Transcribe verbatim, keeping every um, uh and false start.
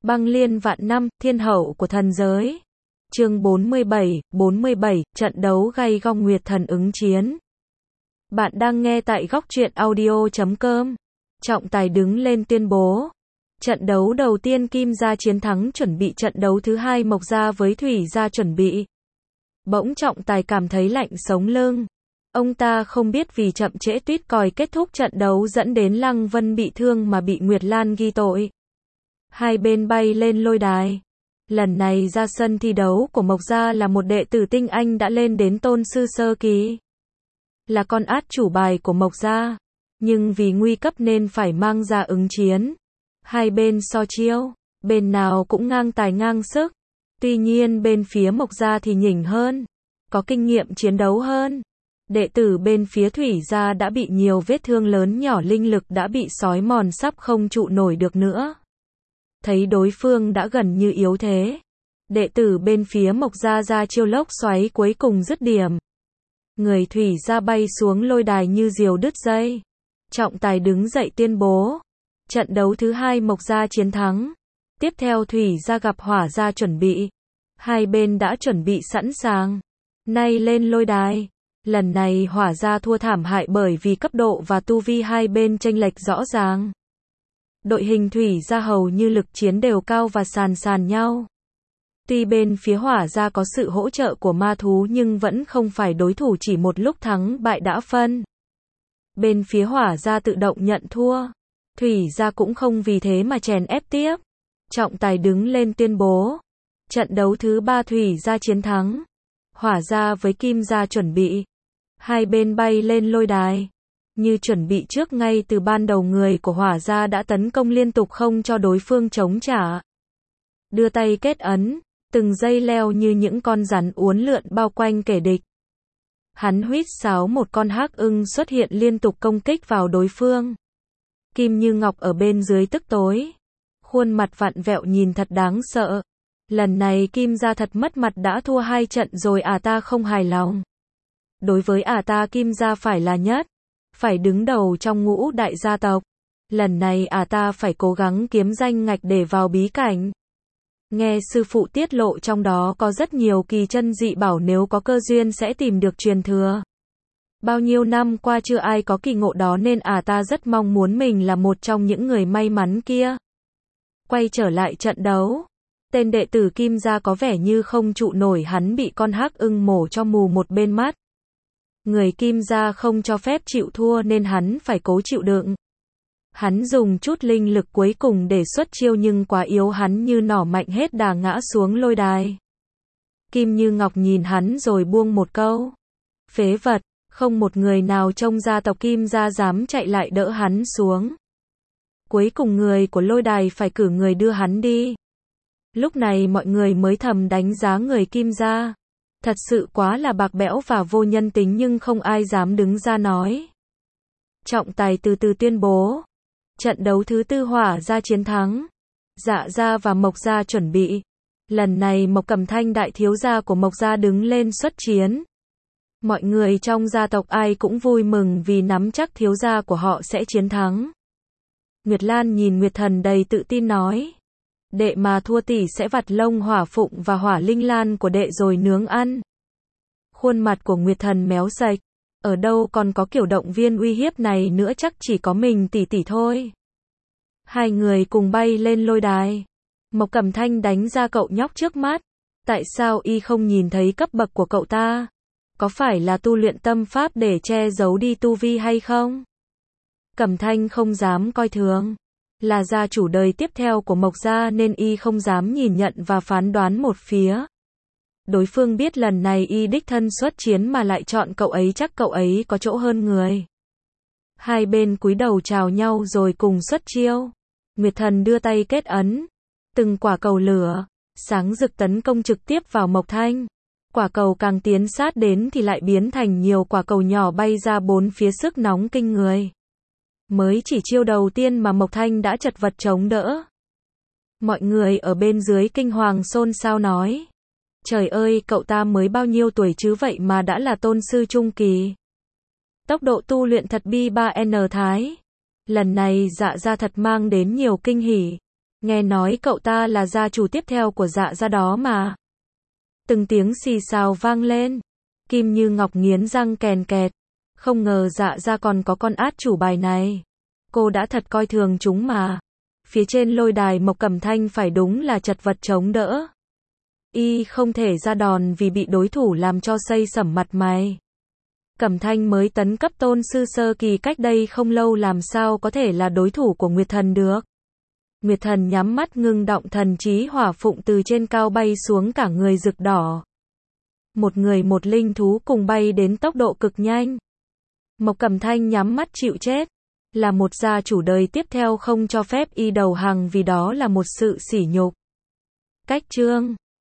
Băng liên vạn năm, thiên hậu của thần giới. Chương bốn mươi bảy, bốn mươi bảy, trận đấu gay gong Nguyệt Thần ứng chiến. Bạn đang nghe tại góc truyện audio chấm com. Trọng tài đứng lên tuyên bố. Trận đấu đầu tiên Kim Gia chiến thắng, chuẩn bị trận đấu thứ hai Mộc Gia với Thủy Gia chuẩn bị. Bỗng trọng tài cảm thấy lạnh sống lưng. Ông ta không biết vì chậm trễ tuýt còi kết thúc trận đấu dẫn đến Lăng Vân bị thương mà bị Nguyệt Lan ghi tội. Hai bên bay lên lôi đài. Lần này ra sân thi đấu của Mộc Gia là một đệ tử tinh anh đã lên đến tôn sư sơ kỳ. Là con át chủ bài của Mộc Gia. Nhưng vì nguy cấp nên phải mang ra ứng chiến. Hai bên so chiêu, bên nào cũng ngang tài ngang sức. Tuy nhiên bên phía Mộc Gia thì nhỉnh hơn, có kinh nghiệm chiến đấu hơn. Đệ tử bên phía Thủy Gia đã bị nhiều vết thương lớn nhỏ, linh lực đã bị xói mòn sắp không trụ nổi được nữa. Thấy đối phương đã gần như yếu thế, đệ tử bên phía Mộc Gia ra chiêu lốc xoáy cuối cùng dứt điểm. Người Thủy Gia bay xuống lôi đài như diều đứt dây. Trọng tài đứng dậy tuyên bố. Trận đấu thứ hai Mộc Gia chiến thắng. Tiếp theo Thủy Gia gặp Hỏa Gia chuẩn bị. Hai bên đã chuẩn bị sẵn sàng. Nay lên lôi đài. Lần này Hỏa Gia thua thảm hại bởi vì cấp độ và tu vi hai bên chênh lệch rõ ràng. Đội hình Thủy Gia hầu như lực chiến đều cao và sàn sàn nhau. Tuy bên phía Hỏa Gia có sự hỗ trợ của ma thú nhưng vẫn không phải đối thủ, chỉ một lúc thắng bại đã phân. Bên phía Hỏa Gia tự động nhận thua. Thủy Gia cũng không vì thế mà chèn ép tiếp. Trọng tài đứng lên tuyên bố. Trận đấu thứ ba Thủy Gia chiến thắng. Hỏa Gia với Kim Gia chuẩn bị. Hai bên bay lên lôi đài. Như chuẩn bị trước, ngay từ ban đầu người của Hỏa Gia đã tấn công liên tục không cho đối phương chống trả. Đưa tay kết ấn, từng dây leo như những con rắn uốn lượn bao quanh kẻ địch. Hắn huýt sáo, một con hắc ưng xuất hiện liên tục công kích vào đối phương. Kim Như Ngọc ở bên dưới tức tối. Khuôn mặt vặn vẹo nhìn thật đáng sợ. Lần này Kim Gia thật mất mặt, đã thua hai trận rồi à, ta không hài lòng. Đối với à ta Kim Gia phải là nhất. Phải đứng đầu trong ngũ đại gia tộc. Lần này à ta phải cố gắng kiếm danh ngạch để vào bí cảnh. Nghe sư phụ tiết lộ trong đó có rất nhiều kỳ chân dị bảo, nếu có cơ duyên sẽ tìm được truyền thừa. Bao nhiêu năm qua chưa ai có kỳ ngộ đó nên à ta rất mong muốn mình là một trong những người may mắn kia. Quay trở lại trận đấu. Tên đệ tử Kim Gia có vẻ như không trụ nổi, hắn bị con hắc ưng mổ cho mù một bên mắt. Người Kim Gia không cho phép chịu thua nên hắn phải cố chịu đựng. Hắn dùng chút linh lực cuối cùng để xuất chiêu nhưng quá yếu, hắn như nỏ mạnh hết đà ngã xuống lôi đài. Kim Như Ngọc nhìn hắn rồi buông một câu. Phế vật, không một người nào trong gia tộc Kim Gia dám chạy lại đỡ hắn xuống. Cuối cùng người của lôi đài phải cử người đưa hắn đi. Lúc này mọi người mới thầm đánh giá người Kim Gia. Thật sự quá là bạc bẽo và vô nhân tính, nhưng không ai dám đứng ra nói. Trọng tài từ từ tuyên bố. Trận đấu thứ tư Hỏa Gia chiến thắng. Dạ Gia và Mộc Gia chuẩn bị. Lần này Mộc Cẩm Thanh, đại thiếu gia của Mộc Gia, đứng lên xuất chiến. Mọi người trong gia tộc ai cũng vui mừng vì nắm chắc thiếu gia của họ sẽ chiến thắng. Nguyệt Lan nhìn Nguyệt Thần đầy tự tin nói. Đệ mà thua tỷ sẽ vặt lông Hỏa Phụng và Hỏa Linh Lan của đệ rồi nướng ăn. Khuôn mặt của Nguyệt Thần méo sạch. Ở đâu còn có kiểu động viên uy hiếp này nữa, chắc chỉ có mình tỷ tỷ thôi. Hai người cùng bay lên lôi đài. Mộc Cẩm Thanh đánh ra cậu nhóc trước mắt. Tại sao y không nhìn thấy cấp bậc của cậu ta? Có phải là tu luyện tâm pháp để che giấu đi tu vi hay không? Cẩm Thanh không dám coi thường. Là gia chủ đời tiếp theo của Mộc Gia nên y không dám nhìn nhận và phán đoán một phía. Đối phương biết lần này y đích thân xuất chiến mà lại chọn cậu ấy, chắc cậu ấy có chỗ hơn người. Hai bên cúi đầu chào nhau rồi cùng xuất chiêu. Nguyệt Thần đưa tay kết ấn. Từng quả cầu lửa sáng rực tấn công trực tiếp vào Mộc Thanh. Quả cầu càng tiến sát đến thì lại biến thành nhiều quả cầu nhỏ bay ra bốn phía, sức nóng kinh người. Mới chỉ chiêu đầu tiên mà Mộc Thanh đã chật vật chống đỡ. Mọi người ở bên dưới kinh hoàng xôn xao nói. Trời ơi, cậu ta mới bao nhiêu tuổi chứ vậy mà đã là tôn sư trung kỳ. Tốc độ tu luyện thật bi ba n thái. Lần này Dạ Gia thật mang đến nhiều kinh hỉ. Nghe nói cậu ta là gia chủ tiếp theo của Dạ gia đó mà. Từng tiếng xì xào vang lên. Kim Như Ngọc nghiến răng kèn kẹt. Không ngờ Dạ gia còn có con át chủ bài này. Cô đã thật coi thường chúng mà. Phía trên lôi đài Mộc Cẩm Thanh phải đúng là chật vật chống đỡ. Y không thể ra đòn vì bị đối thủ làm cho xây sẩm mặt mày. Cẩm Thanh mới tấn cấp tôn sư sơ kỳ cách đây không lâu, làm sao có thể là đối thủ của Nguyệt Thần được. Nguyệt Thần nhắm mắt ngưng động thần trí hỏa phụng từ trên cao bay xuống, cả người rực đỏ. Một người một linh thú cùng bay đến tốc độ cực nhanh. Mộc Cẩm Thanh nhắm mắt chịu chết. Là một gia chủ đời tiếp theo không cho phép y đầu hàng vì đó là một sự sỉ nhục. Cách chương